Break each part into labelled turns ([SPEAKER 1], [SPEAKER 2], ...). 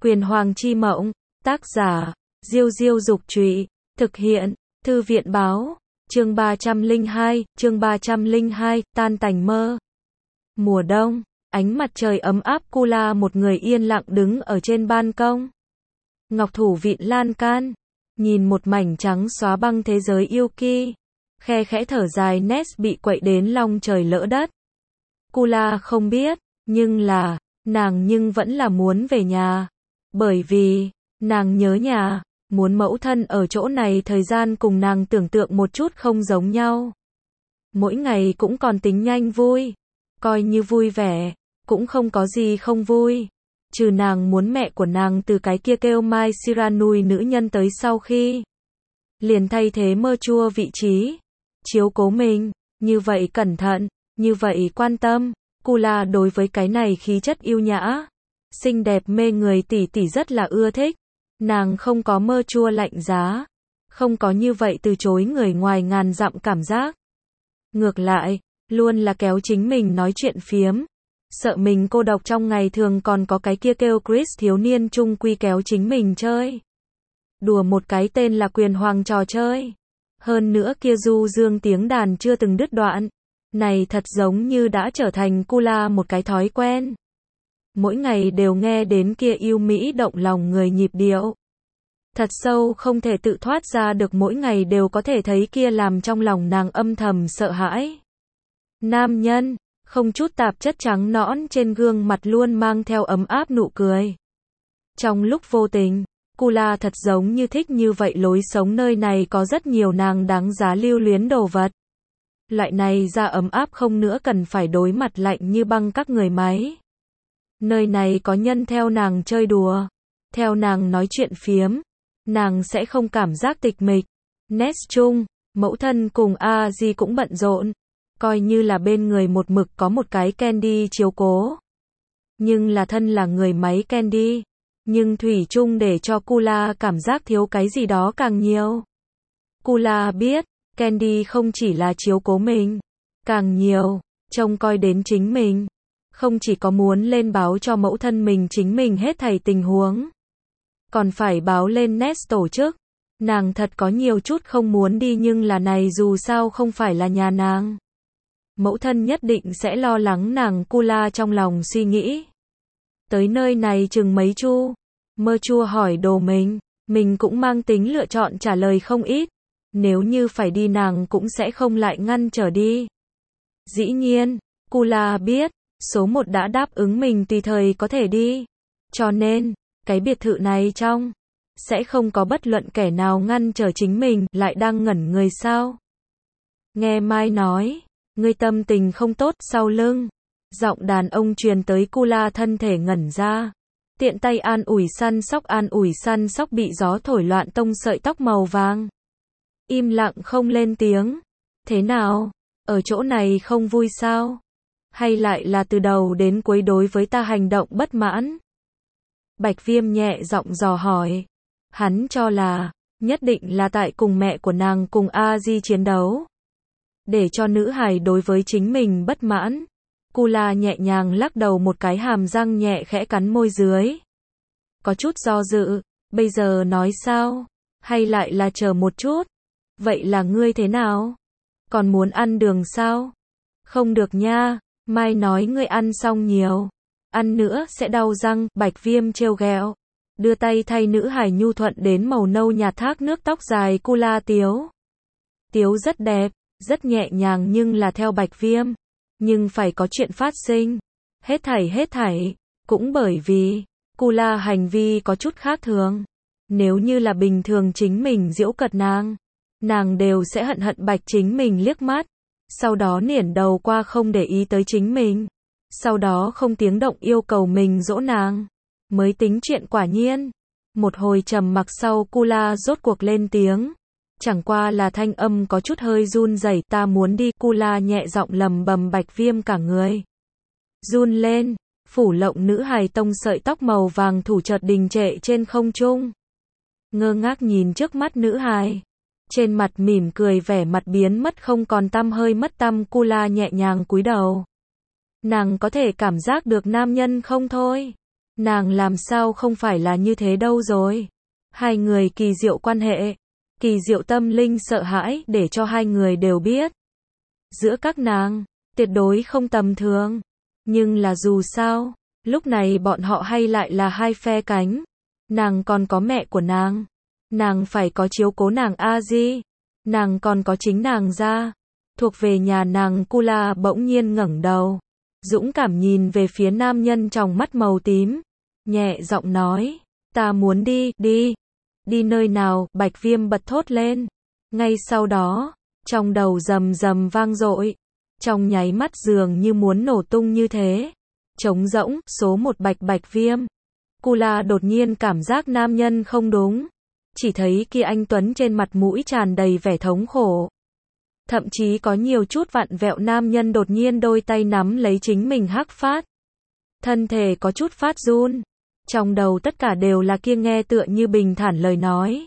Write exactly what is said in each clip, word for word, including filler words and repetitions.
[SPEAKER 1] Quyền Hoàng chi mộng, tác giả, Diêu Diêu Dục Trụy, thực hiện, Thư viện Báo, chương ba trăm lẻ hai, chương ba trăm lẻ hai, tan tành mơ. Mùa đông, ánh mặt trời ấm áp, Kula một người yên lặng đứng ở trên ban công. Ngọc thủ vịn lan can, nhìn một mảnh trắng xóa băng thế giới yêu kỳ, khe khẽ thở dài. Ness bị quậy đến long trời lỡ đất. Kula không biết, nhưng là, nàng nhưng vẫn là muốn về nhà. Bởi vì, nàng nhớ nhà, muốn mẫu thân ở chỗ này. Thời gian cùng nàng tưởng tượng một chút không giống nhau. Mỗi ngày cũng còn tính nhanh vui, coi như vui vẻ, cũng không có gì không vui. Trừ nàng muốn mẹ của nàng từ cái kia kêu Mai Siranui nữ nhân tới sau khi liền thay thế mơ chua vị trí, chiếu cố mình, như vậy cẩn thận, như vậy quan tâm. Kula đối với cái này khí chất yêu nhã, xinh đẹp mê người tỷ tỷ rất là ưa thích. Nàng không có mơ chua lạnh giá, không có như vậy từ chối người ngoài ngàn dặm cảm giác. Ngược lại, luôn là kéo chính mình nói chuyện phiếm. Sợ mình cô độc trong ngày thường, còn có cái kia kêu Chris thiếu niên trung quy kéo chính mình chơi. Đùa một cái tên là Quyền Hoàng trò chơi. Hơn nữa kia du dương tiếng đàn chưa từng đứt đoạn. Này thật giống như đã trở thành Kula một cái thói quen. Mỗi ngày đều nghe đến kia yêu mỹ động lòng người nhịp điệu. Thật sâu không thể tự thoát ra được, mỗi ngày đều có thể thấy kia làm trong lòng nàng âm thầm sợ hãi. Nam nhân, không chút tạp chất trắng nõn trên gương mặt luôn mang theo ấm áp nụ cười. Trong lúc vô tình, Kula thật giống như thích như vậy lối sống. Nơi này có rất nhiều nàng đáng giá lưu luyến đồ vật. Loại này ra ấm áp không nữa cần phải đối mặt lạnh như băng các người máy. Nơi này có nhân theo nàng chơi đùa, theo nàng nói chuyện phiếm, nàng sẽ không cảm giác tịch mịch. Ness chung, mẫu thân cùng A-di cũng bận rộn, coi như là bên người một mực có một cái Candy chiếu cố. Nhưng là thân là người máy Candy, nhưng thủy chung để cho Kula cảm giác thiếu cái gì đó càng nhiều. Kula biết, Candy không chỉ là chiếu cố mình, càng nhiều, trông coi đến chính mình. Không chỉ có muốn lên báo cho mẫu thân mình chính mình hết thảy tình huống, còn phải báo lên Ness tổ chức. Nàng thật có nhiều chút không muốn đi, nhưng là này dù sao không phải là nhà nàng. Mẫu thân nhất định sẽ lo lắng nàng. Kula trong lòng suy nghĩ. Tới nơi này chừng mấy chu, mơ chua hỏi đồ mình, mình cũng mang tính lựa chọn trả lời không ít. Nếu như phải đi nàng cũng sẽ không lại ngăn trở đi. Dĩ nhiên, Kula biết, số một đã đáp ứng mình tùy thời có thể đi. Cho nên, cái biệt thự này trong, sẽ không có bất luận kẻ nào ngăn trở chính mình. Lại đang ngẩn người sao? Nghe Mai nói, ngươi tâm tình không tốt. Sau lưng, giọng đàn ông truyền tới. Kula thân thể ngẩn ra, tiện tay an ủi săn sóc, an ủi săn sóc bị gió thổi loạn tông sợi tóc màu vàng. Im lặng không lên tiếng. Thế nào? Ở chỗ này không vui sao? Hay lại là từ đầu đến cuối đối với ta hành động bất mãn? Bạch Viêm nhẹ giọng dò hỏi. Hắn cho là, nhất định là tại cùng mẹ của nàng cùng A-di chiến đấu, để cho nữ hài đối với chính mình bất mãn. Kula nhẹ nhàng lắc đầu một cái, hàm răng nhẹ khẽ cắn môi dưới. Có chút do dự, bây giờ nói sao? Hay lại là chờ một chút? Vậy là ngươi thế nào? Còn muốn ăn đường sao? Không được nha, Mai nói ngươi ăn xong nhiều, ăn nữa sẽ đau răng. Bạch Viêm trêu ghẹo, đưa tay thay nữ hài nhu thuận đến màu nâu nhạt thác nước tóc dài. Kula tiếu, tiếu rất đẹp, rất nhẹ nhàng, nhưng là theo Bạch Viêm, nhưng phải có chuyện phát sinh. Hết thảy hết thảy, cũng bởi vì, Kula hành vi có chút khác thường. Nếu như là bình thường chính mình giễu cợt nàng, nàng đều sẽ hận hận bạch chính mình liếc mắt, sau đó nghiêng đầu qua không để ý tới chính mình, sau đó không tiếng động yêu cầu mình dỗ nàng, mới tính chuyện. Quả nhiên, một hồi trầm mặc sau, Kula rốt cuộc lên tiếng, chẳng qua là thanh âm có chút hơi run rẩy. Ta muốn đi. Kula nhẹ giọng lầm bầm. Bạch Viêm cả người run lên, phủ lộng nữ hài tông sợi tóc màu vàng thủ chợt đình trệ trên không trung, ngơ ngác nhìn trước mắt nữ hài, trên mặt mỉm cười, vẻ mặt biến mất không còn tăm hơi. Mất tăm. Kula nhẹ nhàng cúi đầu. Nàng có thể cảm giác được nam nhân không thôi, Nàng làm sao không phải là như thế đâu rồi. Hai người kỳ diệu quan hệ, kỳ diệu tâm linh sợ hãi để cho hai người đều biết. Giữa các nàng, tuyệt đối không tầm thường. Nhưng là dù sao, lúc này bọn họ hay lại là hai phe cánh. Nàng còn có mẹ của nàng. Nàng phải có chiếu cố nàng A-di. Nàng còn có chính nàng ra. Thuộc về nhà nàng. Kula bỗng nhiên ngẩng đầu. Dũng cảm nhìn về phía nam nhân trong mắt màu tím. Nhẹ giọng nói. Ta muốn đi, đi. Đi nơi nào? Bạch Viêm bật thốt lên. Ngay sau đó, trong đầu rầm rầm vang dội. Trong nháy mắt dường như muốn nổ tung như thế. Trống rỗng, số một Bạch Bạch Viêm. Kula đột nhiên cảm giác nam nhân không đúng. Chỉ thấy kia anh tuấn trên mặt mũi tràn đầy vẻ thống khổ. Thậm chí có nhiều chút vặn vẹo, nam nhân đột nhiên đôi tay nắm lấy chính mình hắc phát. Thân thể có chút phát run. Trong đầu tất cả đều là kia nghe tựa như bình thản lời nói.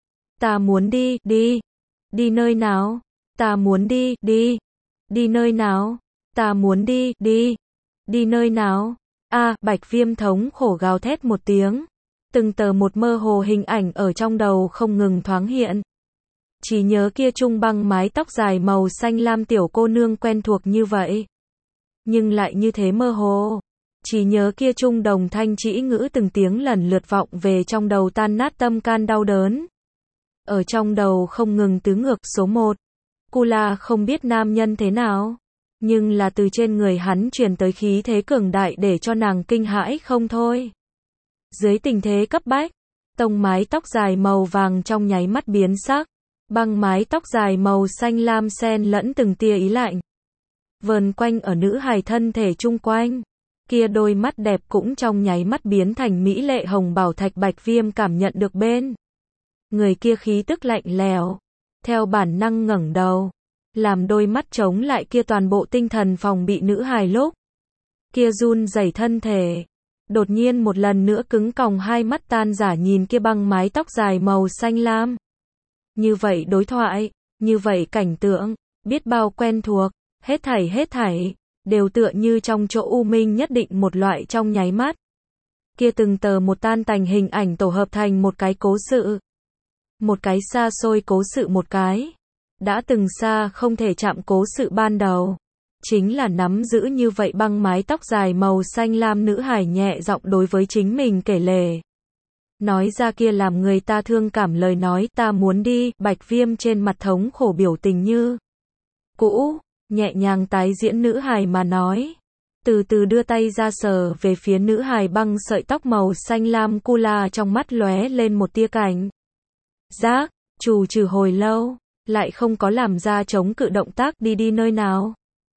[SPEAKER 1] Ta muốn đi, đi. Đi nơi nào? Ta muốn đi, đi. Đi nơi nào? Ta muốn đi, đi. Đi nơi nào? A, Bạch Viêm thống khổ gào thét một tiếng. Từng tờ một mơ hồ hình ảnh ở trong đầu không ngừng thoáng hiện. Chỉ nhớ kia trung băng mái tóc dài màu xanh lam tiểu cô nương quen thuộc như vậy. Nhưng lại như thế mơ hồ. Chỉ nhớ kia trung đồng thanh trĩ ngữ từng tiếng lần lượt vọng về trong đầu, tan nát tâm can đau đớn. Ở trong đầu không ngừng tứ ngược. Số một. Kula không biết nam nhân thế nào. Nhưng là từ trên người hắn truyền tới khí thế cường đại để cho nàng kinh hãi không thôi. Dưới tình thế cấp bách, tông mái tóc dài màu vàng trong nháy mắt biến sắc. Băng mái tóc dài màu xanh lam xen lẫn từng tia ý lạnh. Vờn quanh ở nữ hài thân thể chung quanh. Kia đôi mắt đẹp cũng trong nháy mắt biến thành mỹ lệ hồng bảo thạch. Bạch Viêm cảm nhận được bên người kia khí tức lạnh lẽo. Theo bản năng ngẩng đầu. Làm đôi mắt chống lại kia toàn bộ tinh thần phòng bị nữ hài lúc. Kia run rẩy thân thể. Đột nhiên một lần nữa cứng còng, hai mắt tan giả nhìn kia băng mái tóc dài màu xanh lam. Như vậy đối thoại, như vậy cảnh tượng, biết bao quen thuộc, hết thảy hết thảy, đều tựa như trong chỗ u minh nhất định một loại trong nháy mắt. Kia từng tờ một tan tành hình ảnh tổ hợp thành một cái cố sự. Một cái xa xôi cố sự, một cái đã từng xa không thể chạm cố sự ban đầu. Chính là nắm giữ như vậy băng mái tóc dài màu xanh lam nữ hài nhẹ giọng đối với chính mình kể lể. Nói ra kia làm người ta thương cảm lời nói, ta muốn đi. Bạch Viêm trên mặt thống khổ biểu tình như cũ, nhẹ nhàng tái diễn nữ hài mà nói. Từ từ đưa tay ra sờ về phía nữ hài băng sợi tóc màu xanh lam. Kula trong mắt lóe lên một tia cảnh giác, trù trừ hồi lâu, lại không có làm ra chống cự động tác. Đi đi nơi nào?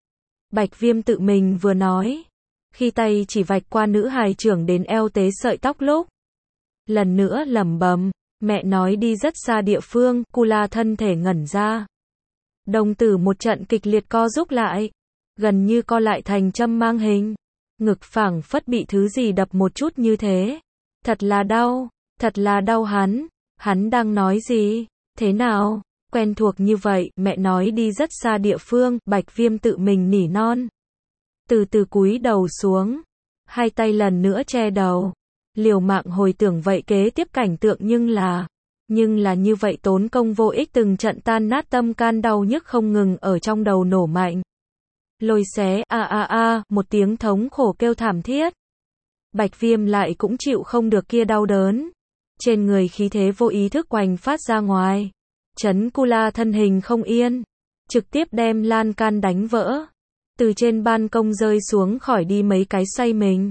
[SPEAKER 1] Bạch Viêm tự mình vừa nói, khi tay chỉ vạch qua nữ hài trưởng đến eo tế sợi tóc lúc. Lần nữa lẩm bẩm, mẹ nói đi rất xa địa phương. Kula thân thể ngẩn ra. Đồng tử một trận kịch liệt co rút lại, gần như co lại thành châm mang hình. Ngực phảng phất bị thứ gì đập một chút như thế. Thật là đau, thật là đau. Hắn, hắn đang nói gì? Thế nào? Quen thuộc như vậy, mẹ nói đi rất xa địa phương. Bạch Viêm tự mình nỉ non. Từ từ cúi đầu xuống, hai tay lần nữa che đầu. Liều mạng hồi tưởng vậy kế tiếp cảnh tượng, nhưng là, nhưng là như vậy tốn công vô ích. Từng trận tan nát tâm can đau nhức không ngừng ở trong đầu nổ mạnh. Lôi xé, a a a, một tiếng thống khổ kêu thảm thiết. Bạch Viêm lại cũng chịu không được kia đau đớn. Trên người khí thế vô ý thức quành phát ra ngoài. Chấn Kula thân hình không yên, trực tiếp đem lan can đánh vỡ. Từ trên ban công rơi xuống khỏi đi mấy cái xoay mình.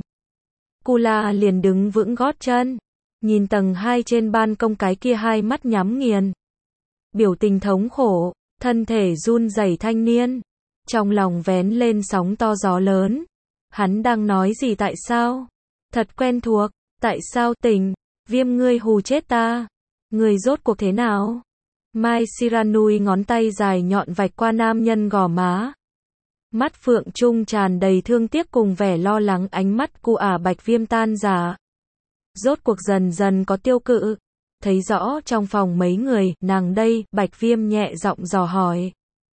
[SPEAKER 1] Kula liền đứng vững gót chân, nhìn tầng hai trên ban công cái kia hai mắt nhắm nghiền. Biểu tình thống khổ, thân thể run rẩy thanh niên. Trong lòng vén lên sóng to gió lớn. Hắn đang nói gì? Tại sao? Thật quen thuộc. Tại sao? Tình, Viêm ngươi hù chết ta. Ngươi rốt cuộc thế nào? Mai Shiranui ngón tay dài nhọn vạch qua nam nhân gò má. Mắt phượng trung tràn đầy thương tiếc cùng vẻ lo lắng. Ánh mắt cu ả Bạch Viêm tan rã. Rốt cuộc dần dần có tiêu cự. Thấy rõ trong phòng mấy người, nàng đây, Bạch Viêm nhẹ giọng dò hỏi.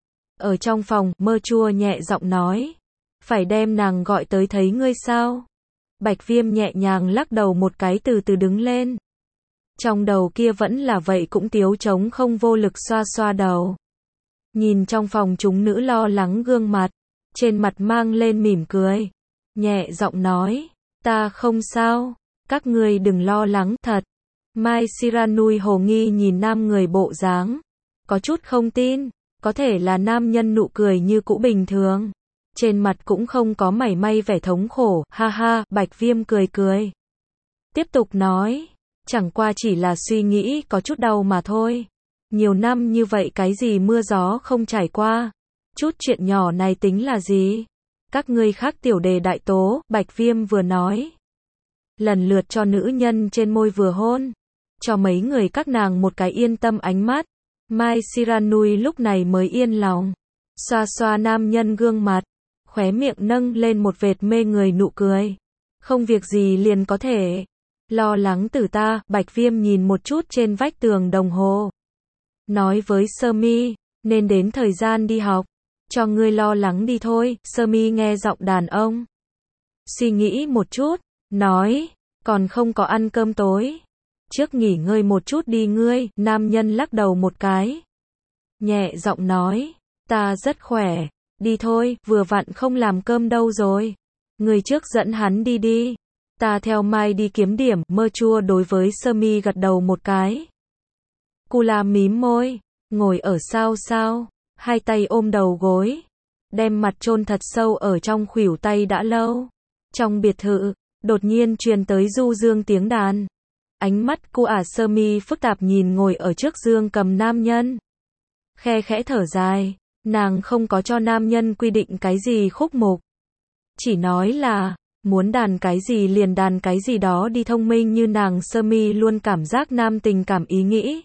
[SPEAKER 1] Ở trong phòng, Mơ Chua nhẹ giọng nói. Phải đem nàng gọi tới thấy ngươi sao? Bạch Viêm nhẹ nhàng lắc đầu một cái từ từ đứng lên. Trong đầu kia vẫn là vậy cũng tiếu trống không vô lực xoa xoa đầu. Nhìn trong phòng chúng nữ lo lắng gương mặt, trên mặt mang lên mỉm cười. Nhẹ giọng nói, ta không sao, các ngươi đừng lo lắng, thật. Mai Siranui hồ nghi nhìn nam người bộ dáng, có chút không tin, có thể là nam nhân nụ cười như cũ bình thường. Trên mặt cũng không có mảy may vẻ thống khổ, ha ha, Bạch Viêm cười cười. Tiếp tục nói, chẳng qua chỉ là suy nghĩ có chút đau mà thôi. Nhiều năm như vậy cái gì mưa gió không trải qua. Chút chuyện nhỏ này tính là gì? Các ngươi khác tiểu đề đại tố, Bạch Viêm vừa nói. Lần lượt cho nữ nhân trên môi vừa hôn. Cho mấy người các nàng một cái yên tâm ánh mắt. Mai Siranui lúc này mới yên lòng. Xoa xoa nam nhân gương mặt. Khóe miệng nâng lên một vệt mê người nụ cười. Không việc gì liền có thể. Lo lắng từ ta, Bạch Viêm nhìn một chút trên vách tường đồng hồ. Nói với Sơ Mi, nên đến thời gian đi học. Cho ngươi lo lắng đi thôi, Sơ Mi nghe giọng đàn ông. Suy nghĩ một chút, nói, còn không có ăn cơm tối. Trước nghỉ ngơi một chút đi ngươi, nam nhân lắc đầu một cái. Nhẹ giọng nói, ta rất khỏe, đi thôi, vừa vặn không làm cơm đâu rồi. Người trước dẫn hắn đi đi. Ta theo Mai đi kiếm điểm, mơ chua đối với Sơ Mi gật đầu một cái. Cula mím môi, ngồi ở sao sao, hai tay ôm đầu gối, đem mặt chôn thật sâu ở trong khuỷu tay đã lâu. Trong biệt thự, đột nhiên truyền tới du dương tiếng đàn. Ánh mắt cô ả Sơ Mi phức tạp nhìn ngồi ở trước dương cầm nam nhân. Khe khẽ thở dài, nàng không có cho nam nhân quy định cái gì khúc mục. Chỉ nói là, muốn đàn cái gì liền đàn cái gì đó đi, thông minh như nàng Sơ Mi luôn cảm giác nam tình cảm ý nghĩ.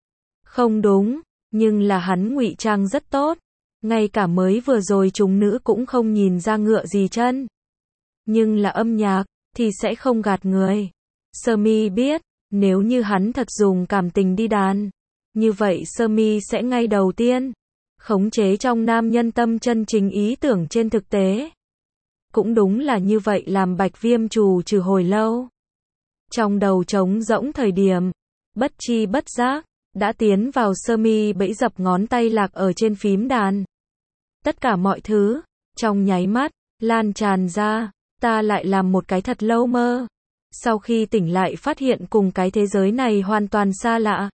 [SPEAKER 1] Không đúng, nhưng là hắn ngụy trang rất tốt. Ngay cả mới vừa rồi chúng nữ cũng không nhìn ra ngựa gì chân. Nhưng là âm nhạc, thì sẽ không gạt người. Sơ Mi biết, nếu như hắn thật dùng cảm tình đi đàn, như vậy Sơ Mi sẽ ngay đầu tiên khống chế trong nam nhân tâm chân chính ý tưởng trên thực tế. Cũng đúng là như vậy làm Bạch Viêm trù trừ hồi lâu. Trong đầu trống rỗng thời điểm, bất chi bất giác, đã tiến vào Sơ Mi bẫy dập, ngón tay lạc ở trên phím đàn. Tất cả mọi thứ, trong nháy mắt, lan tràn ra, ta lại làm một cái thật lâu mơ. Sau khi tỉnh lại phát hiện cùng cái thế giới này hoàn toàn xa lạ.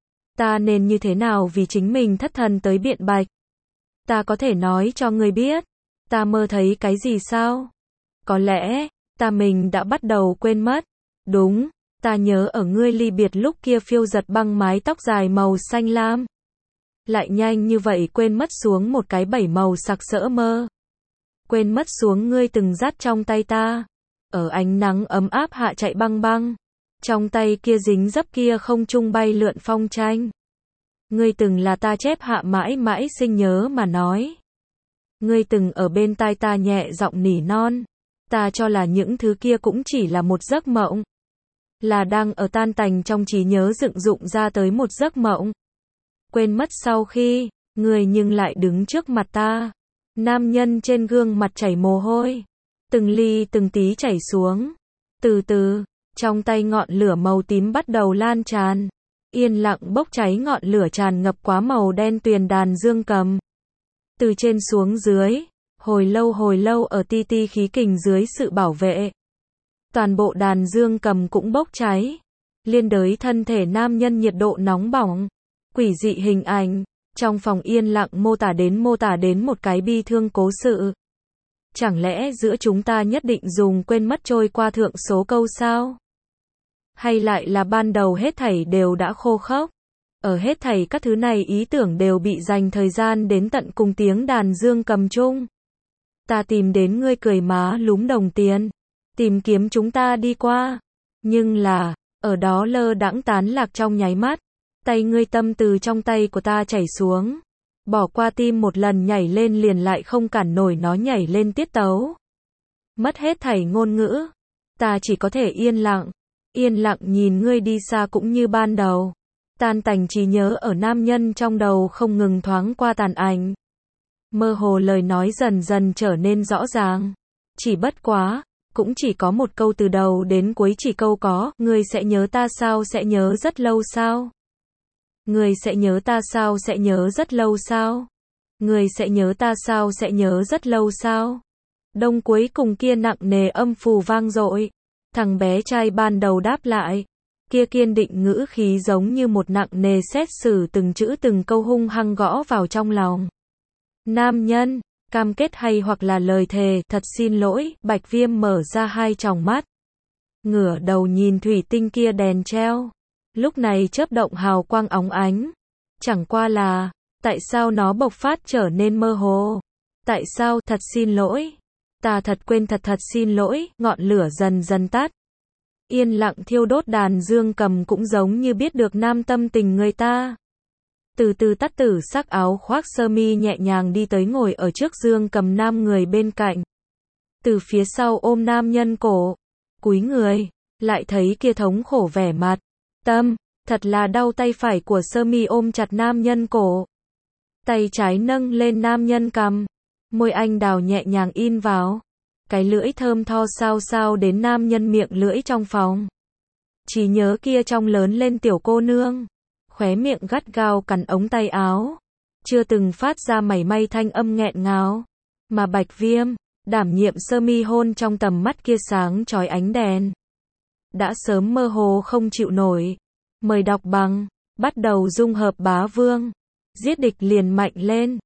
[SPEAKER 1] Ta nên như thế nào vì chính mình thất thần tới biện bạch? Ta có thể nói cho người biết, ta mơ thấy cái gì sao? Có lẽ, ta mình đã bắt đầu quên mất. Đúng, ta nhớ ở ngươi ly biệt lúc kia phiêu giật băng mái tóc dài màu xanh lam. Lại nhanh như vậy quên mất xuống một cái bảy màu sặc sỡ mơ. Quên mất xuống ngươi từng dắt trong tay ta. Ở ánh nắng ấm áp hạ chạy băng băng. Trong tay kia dính dấp kia không trung bay lượn phong tranh. Ngươi từng là ta chép hạ mãi mãi sinh nhớ mà nói. Ngươi từng ở bên tai ta nhẹ giọng nỉ non. Ta cho là những thứ kia cũng chỉ là một giấc mộng. Là đang ở tan tành trong trí nhớ dựng dụng ra tới một giấc mộng. Quên mất sau khi, ngươi nhưng lại đứng trước mặt ta. Nam nhân trên gương mặt chảy mồ hôi. Từng ly từng tí chảy xuống. Từ từ, trong tay ngọn lửa màu tím bắt đầu lan tràn. Yên lặng bốc cháy ngọn lửa tràn ngập quá màu đen tuyền đàn dương cầm. Từ trên xuống dưới, hồi lâu hồi lâu ở ti ti khí kình dưới sự bảo vệ. Toàn bộ đàn dương cầm cũng bốc cháy. Liên đới thân thể nam nhân nhiệt độ nóng bỏng. Quỷ dị hình ảnh, trong phòng yên lặng mô tả đến mô tả đến một cái bi thương cố sự. Chẳng lẽ giữa chúng ta nhất định dùng quên mất trôi qua thượng số câu sao? Hay lại là ban đầu hết thảy đều đã khô khốc? Ở hết thảy các thứ này ý tưởng đều bị dành thời gian đến tận cùng tiếng đàn dương cầm chung. Ta tìm đến ngươi cười má lúm đồng tiền. Tìm kiếm chúng ta đi qua. Nhưng là, ở đó lơ đãng tán lạc trong nháy mắt. Tay ngươi tâm từ trong tay của ta chảy xuống. Bỏ qua tim một lần nhảy lên liền lại không cản nổi nó nhảy lên tiết tấu. Mất hết thảy ngôn ngữ. Ta chỉ có thể yên lặng. Yên lặng nhìn ngươi đi xa cũng như ban đầu. Tan tành trí nhớ ở nam nhân trong đầu không ngừng thoáng qua tàn ảnh. Mơ hồ lời nói dần dần trở nên rõ ràng. Chỉ bất quá, cũng chỉ có một câu từ đầu đến cuối chỉ câu có, người sẽ nhớ ta sao sẽ nhớ rất lâu sao? Người sẽ nhớ ta sao sẽ nhớ rất lâu sao? Người sẽ nhớ ta sao sẽ nhớ rất lâu sao? Đông cuối cùng kia nặng nề âm phù vang dội. Thằng bé trai ban đầu đáp lại. Kia kiên định ngữ khí giống như một nặng nề xét xử từng chữ từng câu hung hăng gõ vào trong lòng. Nam nhân, cam kết hay hoặc là lời thề, thật xin lỗi, Bạch Viêm mở ra hai tròng mắt. Ngửa đầu nhìn thủy tinh kia đèn treo. Lúc này chớp động hào quang óng ánh. Chẳng qua là, tại sao nó bộc phát trở nên mơ hồ? Tại sao, thật xin lỗi? Ta thật quên thật thật xin lỗi, ngọn lửa dần dần tắt. Yên lặng thiêu đốt đàn dương cầm cũng giống như biết được nam tâm tình người ta. Từ từ tắt tử sắc áo khoác sơ mi nhẹ nhàng đi tới ngồi ở trước dương cầm nam người bên cạnh. Từ phía sau ôm nam nhân cổ. Cúi người, lại thấy kia thống khổ vẻ mặt. Tâm, thật là đau tay phải của sơ mi ôm chặt nam nhân cổ. Tay trái nâng lên nam nhân cằm. Môi anh đào nhẹ nhàng in vào. Cái lưỡi thơm tho sao sao đến nam nhân miệng lưỡi trong phòng. Chỉ nhớ kia trong lớn lên tiểu cô nương. Khóe miệng gắt gao cắn ống tay áo. Chưa từng phát ra mảy may thanh âm nghẹn ngào. Mà Bạch Viêm, đảm nhiệm sơ mi hôn trong tầm mắt kia sáng chói ánh đèn. Đã sớm mơ hồ không chịu nổi. Mời đọc bằng, bắt đầu dung hợp bá vương. Giết địch liền mạnh lên.